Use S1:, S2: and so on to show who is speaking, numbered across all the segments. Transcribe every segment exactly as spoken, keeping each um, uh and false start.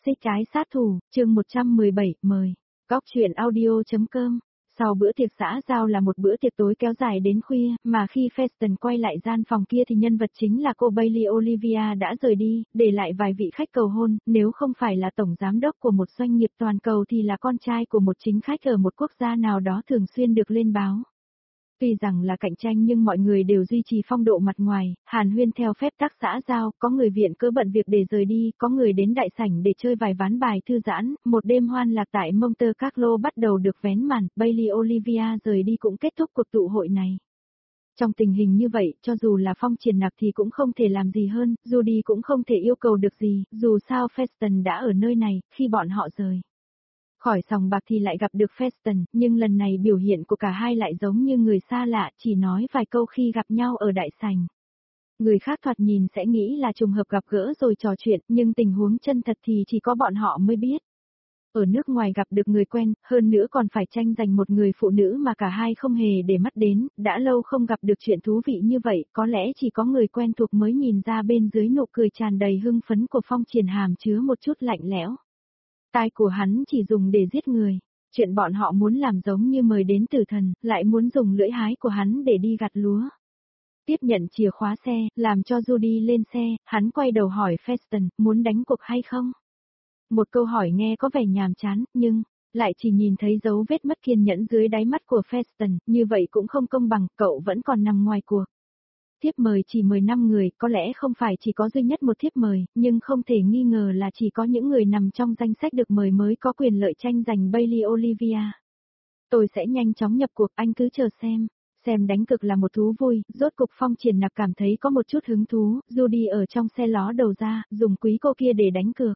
S1: Xích Cái Sát Thủ, chương một trăm mười bảy, mời. Góc truyện audio chấm com. Sau bữa tiệc xã giao là một bữa tiệc tối kéo dài đến khuya, mà khi Feston quay lại gian phòng kia thì nhân vật chính là cô Bailey Olivia đã rời đi, để lại vài vị khách cầu hôn, nếu không phải là tổng giám đốc của một doanh nghiệp toàn cầu thì là con trai của một chính khách ở một quốc gia nào đó thường xuyên được lên báo. Tuy rằng là cạnh tranh nhưng mọi người đều duy trì phong độ mặt ngoài, hàn huyên theo phép tắc xã giao, có người viện cớ bận việc để rời đi, có người đến đại sảnh để chơi vài ván bài thư giãn, một đêm hoan lạc tại Monte Carlo bắt đầu được vén màn, Bailey Olivia rời đi cũng kết thúc cuộc tụ hội này. Trong tình hình như vậy, cho dù là Phong Triển Nặc thì cũng không thể làm gì hơn, Judy cũng không thể yêu cầu được gì, dù sao Feston đã ở nơi này, khi bọn họ rời khỏi sòng bạc thì lại gặp được Feston, nhưng lần này biểu hiện của cả hai lại giống như người xa lạ, chỉ nói vài câu khi gặp nhau ở đại sảnh. Người khác thoạt nhìn sẽ nghĩ là trùng hợp gặp gỡ rồi trò chuyện, nhưng tình huống chân thật thì chỉ có bọn họ mới biết. Ở nước ngoài gặp được người quen, hơn nữa còn phải tranh giành một người phụ nữ mà cả hai không hề để mắt đến, đã lâu không gặp được chuyện thú vị như vậy, có lẽ chỉ có người quen thuộc mới nhìn ra bên dưới nụ cười tràn đầy hưng phấn của Phong Triển hàm chứa một chút lạnh lẽo. Tai của hắn chỉ dùng để giết người, chuyện bọn họ muốn làm giống như mời đến tử thần, lại muốn dùng lưỡi hái của hắn để đi gặt lúa. Tiếp nhận chìa khóa xe, làm cho Judy lên xe, hắn quay đầu hỏi Feston, muốn đánh cuộc hay không? Một câu hỏi nghe có vẻ nhàm chán, nhưng lại chỉ nhìn thấy dấu vết mất kiên nhẫn dưới đáy mắt của Feston, như vậy cũng không công bằng, cậu vẫn còn nằm ngoài cuộc. Thiếp mời chỉ mời năm người, có lẽ không phải chỉ có duy nhất một thiếp mời, nhưng không thể nghi ngờ là chỉ có những người nằm trong danh sách được mời mới có quyền lợi tranh giành Bailey Olivia. Tôi sẽ nhanh chóng nhập cuộc, anh cứ chờ xem. Xem đánh cực là một thú vui, rốt cục Phong Triển Nặc cảm thấy có một chút hứng thú, Judy ở trong xe ló đầu ra, dùng quý cô kia để đánh cược.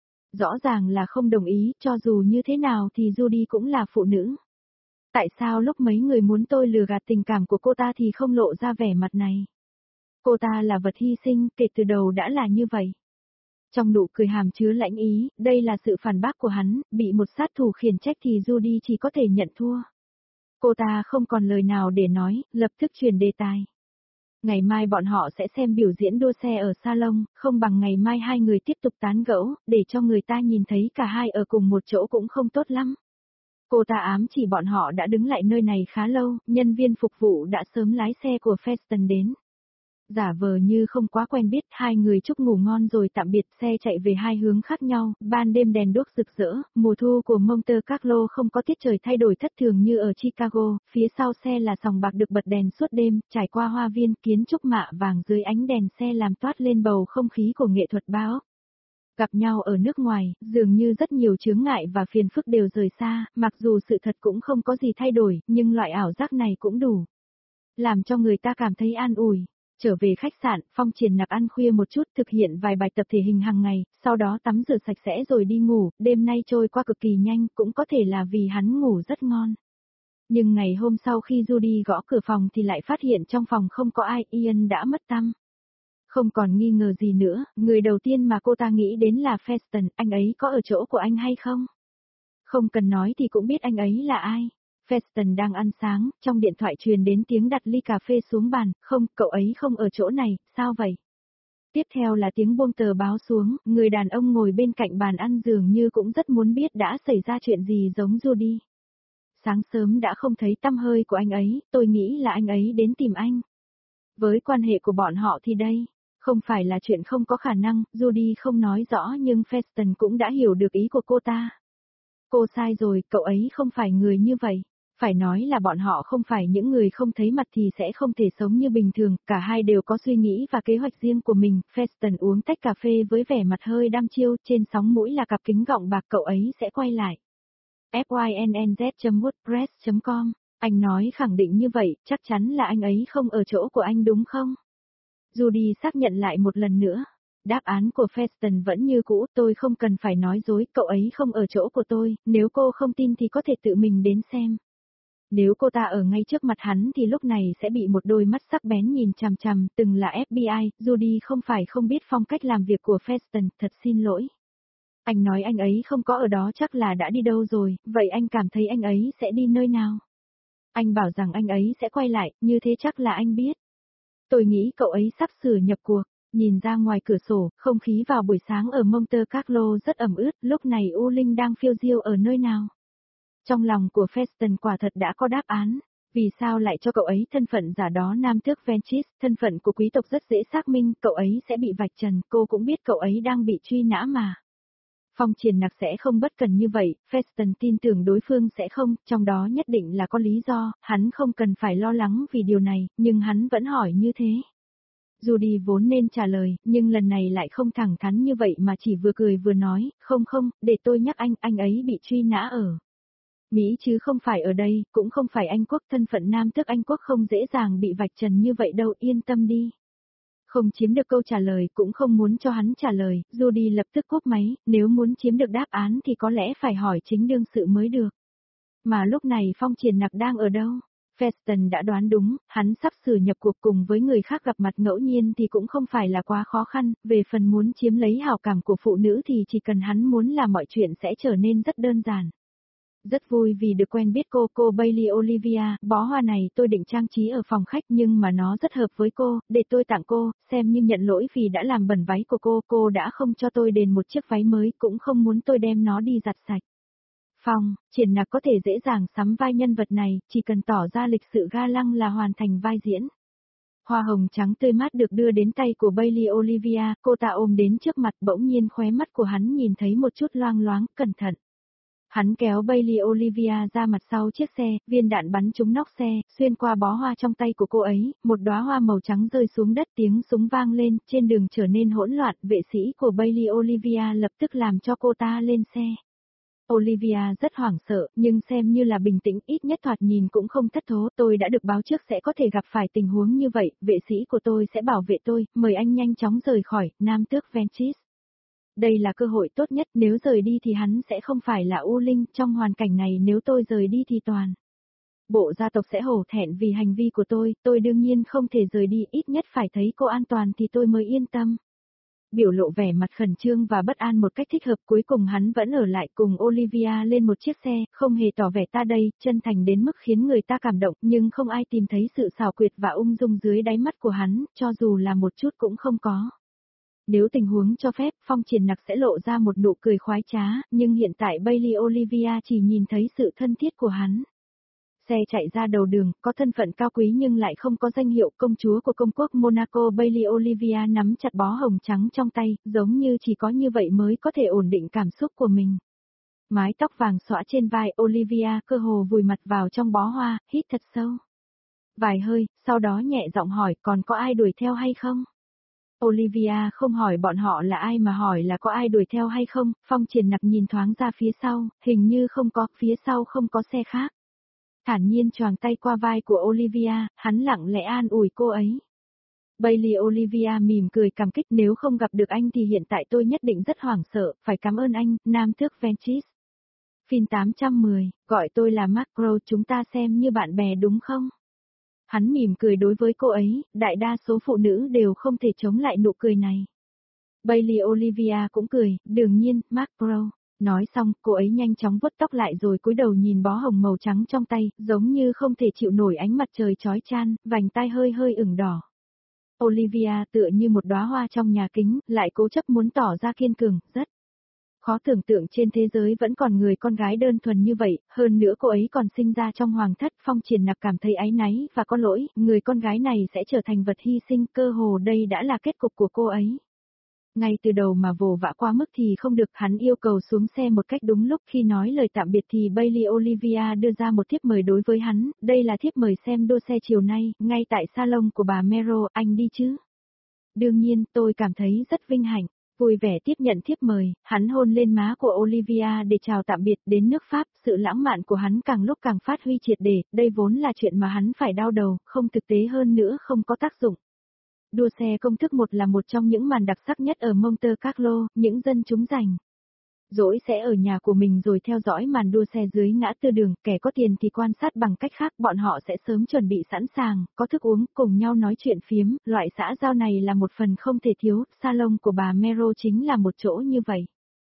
S1: Rõ ràng là không đồng ý, cho dù như thế nào thì Judy cũng là phụ nữ. Tại sao lúc mấy người muốn tôi lừa gạt tình cảm của cô ta thì không lộ ra vẻ mặt này? Cô ta là vật hy sinh, kể từ đầu đã là như vậy. Trong nụ cười hàm chứa lãnh ý, đây là sự phản bác của hắn, bị một sát thủ khiển trách thì Judy chỉ có thể nhận thua. Cô ta không còn lời nào để nói, lập tức chuyển đề tài. Ngày mai bọn họ sẽ xem biểu diễn đua xe ở salon, không bằng ngày mai hai người tiếp tục tán gẫu, để cho người ta nhìn thấy cả hai ở cùng một chỗ cũng không tốt lắm. Cô ta ám chỉ bọn họ đã đứng lại nơi này khá lâu, nhân viên phục vụ đã sớm lái xe của Feston đến. Giả vờ như không quá quen biết, hai người chúc ngủ ngon rồi tạm biệt, xe chạy về hai hướng khác nhau, ban đêm đèn đuốc rực rỡ, mùa thu của Monte Carlo không có tiết trời thay đổi thất thường như ở Chicago, phía sau xe là sòng bạc được bật đèn suốt đêm, trải qua hoa viên kiến trúc mạ vàng dưới ánh đèn xe làm toát lên bầu không khí của nghệ thuật bao. Gặp nhau ở nước ngoài, dường như rất nhiều chướng ngại và phiền phức đều rời xa, mặc dù sự thật cũng không có gì thay đổi, nhưng loại ảo giác này cũng đủ làm cho người ta cảm thấy an ủi. Trở về khách sạn, Phong Triển Nặc ăn khuya một chút, thực hiện vài bài tập thể hình hàng ngày, sau đó tắm rửa sạch sẽ rồi đi ngủ, đêm nay trôi qua cực kỳ nhanh, cũng có thể là vì hắn ngủ rất ngon. Nhưng ngày hôm sau khi Judy gõ cửa phòng thì lại phát hiện trong phòng không có ai, Ian đã mất tăm. Không còn nghi ngờ gì nữa, người đầu tiên mà cô ta nghĩ đến là Feston, anh ấy có ở chỗ của anh hay không? Không cần nói thì cũng biết anh ấy là ai. Feston đang ăn sáng, trong điện thoại truyền đến tiếng đặt ly cà phê xuống bàn, không, cậu ấy không ở chỗ này, sao vậy? Tiếp theo là tiếng buông tờ báo xuống, người đàn ông ngồi bên cạnh bàn ăn dường như cũng rất muốn biết đã xảy ra chuyện gì giống Judy. Sáng sớm đã không thấy tăm hơi của anh ấy, tôi nghĩ là anh ấy đến tìm anh. Với quan hệ của bọn họ thì đây, không phải là chuyện không có khả năng, Judy không nói rõ nhưng Feston cũng đã hiểu được ý của cô ta. Cô sai rồi, cậu ấy không phải người như vậy. Phải nói là bọn họ không phải những người không thấy mặt thì sẽ không thể sống như bình thường, cả hai đều có suy nghĩ và kế hoạch riêng của mình. Feston uống tách cà phê với vẻ mặt hơi đăm chiêu, trên sóng mũi là cặp kính gọng bạc, cậu ấy sẽ quay lại. fynnz chấm wordpress chấm com, anh nói khẳng định như vậy, chắc chắn là anh ấy không ở chỗ của anh đúng không? Judy xác nhận lại một lần nữa. Đáp án của Feston vẫn như cũ, tôi không cần phải nói dối, cậu ấy không ở chỗ của tôi, nếu cô không tin thì có thể tự mình đến xem. Nếu cô ta ở ngay trước mặt hắn thì lúc này sẽ bị một đôi mắt sắc bén nhìn chằm chằm, từng là ép bê i, Judy không phải không biết phong cách làm việc của Feston, thật xin lỗi. Anh nói anh ấy không có ở đó chắc là đã đi đâu rồi, vậy anh cảm thấy anh ấy sẽ đi nơi nào? Anh bảo rằng anh ấy sẽ quay lại, như thế chắc là anh biết. Tôi nghĩ cậu ấy sắp sửa nhập cuộc. Nhìn ra ngoài cửa sổ, không khí vào buổi sáng ở Monte Carlo rất ẩm ướt, lúc này U Linh đang phiêu diêu ở nơi nào? Trong lòng của Feston quả thật đã có đáp án. Vì sao lại cho cậu ấy thân phận giả đó nam tước Ventress, thân phận của quý tộc rất dễ xác minh, cậu ấy sẽ bị vạch trần, cô cũng biết cậu ấy đang bị truy nã mà. Phong Triển Nặc sẽ không bất cần như vậy, Feston tin tưởng đối phương sẽ không, trong đó nhất định là có lý do, hắn không cần phải lo lắng vì điều này, nhưng hắn vẫn hỏi như thế. Judy vốn nên trả lời, nhưng lần này lại không thẳng thắn như vậy mà chỉ vừa cười vừa nói, không không, để tôi nhắc anh, anh ấy bị truy nã ở Mỹ chứ không phải ở đây, cũng không phải Anh quốc, thân phận nam tước Anh quốc không dễ dàng bị vạch trần như vậy đâu, yên tâm đi. Không chiếm được câu trả lời cũng không muốn cho hắn trả lời, Judy lập tức cúp máy, nếu muốn chiếm được đáp án thì có lẽ phải hỏi chính đương sự mới được. Mà lúc này Phong Triển Nặc đang ở đâu? Feston đã đoán đúng, hắn sắp sửa nhập cuộc cùng với người khác gặp mặt ngẫu nhiên thì cũng không phải là quá khó khăn, về phần muốn chiếm lấy hào cảm của phụ nữ thì chỉ cần hắn muốn là mọi chuyện sẽ trở nên rất đơn giản. Rất vui vì được quen biết cô, cô Bailey Olivia, bó hoa này tôi định trang trí ở phòng khách nhưng mà nó rất hợp với cô, để tôi tặng cô, xem như nhận lỗi vì đã làm bẩn váy của cô, cô đã không cho tôi đền một chiếc váy mới, cũng không muốn tôi đem nó đi giặt sạch. Phong, Triển Nặc có thể dễ dàng sắm vai nhân vật này, chỉ cần tỏ ra lịch sự ga lăng là hoàn thành vai diễn. Hoa hồng trắng tươi mát được đưa đến tay của Bailey Olivia, cô ta ôm đến trước mặt, bỗng nhiên khóe mắt của hắn nhìn thấy một chút loang loáng, cẩn thận. Hắn kéo Bailey Olivia ra mặt sau chiếc xe, viên đạn bắn trúng nóc xe, xuyên qua bó hoa trong tay của cô ấy, một đóa hoa màu trắng rơi xuống đất, tiếng súng vang lên, trên đường trở nên hỗn loạn, vệ sĩ của Bailey Olivia lập tức làm cho cô ta lên xe. Olivia rất hoảng sợ, nhưng xem như là bình tĩnh, ít nhất thoạt nhìn cũng không thất thố, tôi đã được báo trước sẽ có thể gặp phải tình huống như vậy, vệ sĩ của tôi sẽ bảo vệ tôi, mời anh nhanh chóng rời khỏi, nam tước Ventress. Đây là cơ hội tốt nhất, nếu rời đi thì hắn sẽ không phải là U Linh, trong hoàn cảnh này nếu tôi rời đi thì toàn bộ gia tộc sẽ hổ thẹn vì hành vi của tôi, tôi đương nhiên không thể rời đi, ít nhất phải thấy cô an toàn thì tôi mới yên tâm. Biểu lộ vẻ mặt khẩn trương và bất an một cách thích hợp, cuối cùng hắn vẫn ở lại cùng Olivia lên một chiếc xe, không hề tỏ vẻ ta đây, chân thành đến mức khiến người ta cảm động, nhưng không ai tìm thấy sự xảo quyệt và ung dung dưới đáy mắt của hắn, cho dù là một chút cũng không có. Nếu tình huống cho phép, Phong Triển Nặc sẽ lộ ra một nụ cười khoái trá, nhưng hiện tại Bailey Olivia chỉ nhìn thấy sự thân thiết của hắn. Xe chạy ra đầu đường, có thân phận cao quý nhưng lại không có danh hiệu, công chúa của công quốc Monaco Bailey Olivia nắm chặt bó hồng trắng trong tay, giống như chỉ có như vậy mới có thể ổn định cảm xúc của mình. Mái tóc vàng xõa trên vai Olivia cơ hồ vùi mặt vào trong bó hoa, hít thật sâu. Vài hơi, sau đó nhẹ giọng hỏi còn có ai đuổi theo hay không? Olivia không hỏi bọn họ là ai mà hỏi là có ai đuổi theo hay không, Phong Triển Nặc nhìn thoáng ra phía sau, hình như không có, phía sau không có xe khác. Thản nhiên choàng tay qua vai của Olivia, hắn lặng lẽ an ủi cô ấy. Bailey Olivia mỉm cười cảm kích, nếu không gặp được anh thì hiện tại tôi nhất định rất hoảng sợ, phải cảm ơn anh, nam tước Ventress. Phim tám trăm mười, gọi tôi là Macro, chúng ta xem như bạn bè đúng không? Hắn mỉm cười đối với cô ấy, đại đa số phụ nữ đều không thể chống lại nụ cười này. Bailey Olivia cũng cười, đương nhiên, Macro. Nói xong, cô ấy nhanh chóng vuốt tóc lại rồi cúi đầu nhìn bó hồng màu trắng trong tay, giống như không thể chịu nổi ánh mặt trời chói chang, vành tai hơi hơi ửng đỏ. Olivia tựa như một đóa hoa trong nhà kính, lại cố chấp muốn tỏ ra kiên cường, rất khó tưởng tượng trên thế giới vẫn còn người con gái đơn thuần như vậy, hơn nữa cô ấy còn sinh ra trong hoàng thất. Phong Triển Nặc cảm thấy áy náy và có lỗi, người con gái này sẽ trở thành vật hy sinh, cơ hồ đây đã là kết cục của cô ấy. Ngay từ đầu mà vồ vã quá mức thì không được, hắn yêu cầu xuống xe một cách đúng lúc. Khi nói lời tạm biệt thì Bailey Olivia đưa ra một thiếp mời đối với hắn, đây là thiếp mời xem đua xe chiều nay, ngay tại salon của bà Mero, anh đi chứ? Đương nhiên, tôi cảm thấy rất vinh hạnh. Vui vẻ tiếp nhận thiếp mời, hắn hôn lên má của Olivia để chào tạm biệt. Đến nước Pháp, sự lãng mạn của hắn càng lúc càng phát huy triệt để, đây vốn là chuyện mà hắn phải đau đầu, không thực tế hơn nữa, không có tác dụng. Đua xe công thức một là một trong những màn đặc sắc nhất ở Monte Carlo, những dân chúng rảnh rỗi sẽ ở nhà của mình rồi theo dõi màn đua xe dưới ngã tư đường, kẻ có tiền thì quan sát bằng cách khác, bọn họ sẽ sớm chuẩn bị sẵn sàng, có thức uống, cùng nhau nói chuyện phiếm, loại xã giao này là một phần không thể thiếu, salon của bà Mero chính là một chỗ như vậy.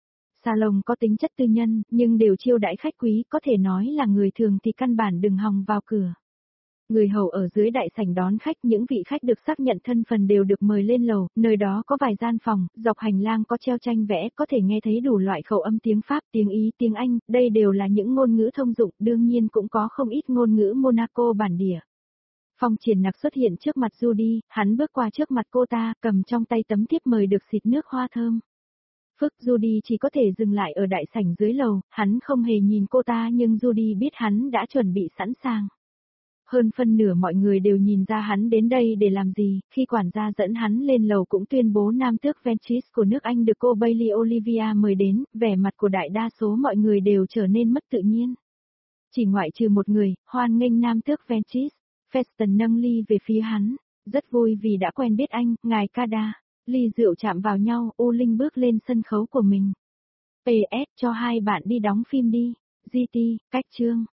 S1: Salon có tính chất tư nhân, nhưng đều chiêu đãi khách quý, có thể nói là người thường thì căn bản đừng hòng vào cửa. Người hầu ở dưới đại sảnh đón khách, những vị khách được xác nhận thân phần đều được mời lên lầu, nơi đó có vài gian phòng, dọc hành lang có treo tranh vẽ, có thể nghe thấy đủ loại khẩu âm tiếng Pháp, tiếng Ý, tiếng Anh, đây đều là những ngôn ngữ thông dụng, đương nhiên cũng có không ít ngôn ngữ Monaco bản địa. Phong Triển Nặc xuất hiện trước mặt Judy, hắn bước qua trước mặt cô ta, cầm trong tay tấm thiếp mời được xịt nước hoa thơm. Phức Judy chỉ có thể dừng lại ở đại sảnh dưới lầu, hắn không hề nhìn cô ta nhưng Judy biết hắn đã chuẩn bị sẵn sàng. Hơn phân nửa mọi người đều nhìn ra hắn đến đây để làm gì, khi quản gia dẫn hắn lên lầu cũng tuyên bố nam tước Ventris của nước Anh được cô Bailey Olivia mời đến, vẻ mặt của đại đa số mọi người đều trở nên mất tự nhiên. Chỉ ngoại trừ một người, hoan nghênh nam tước Ventris, Feston nâng ly về phía hắn, rất vui vì đã quen biết anh, ngài Cada. Ly rượu chạm vào nhau, U Linh bước lên sân khấu của mình. pê ét cho hai bạn đi đóng phim đi, giê tê, cách chương.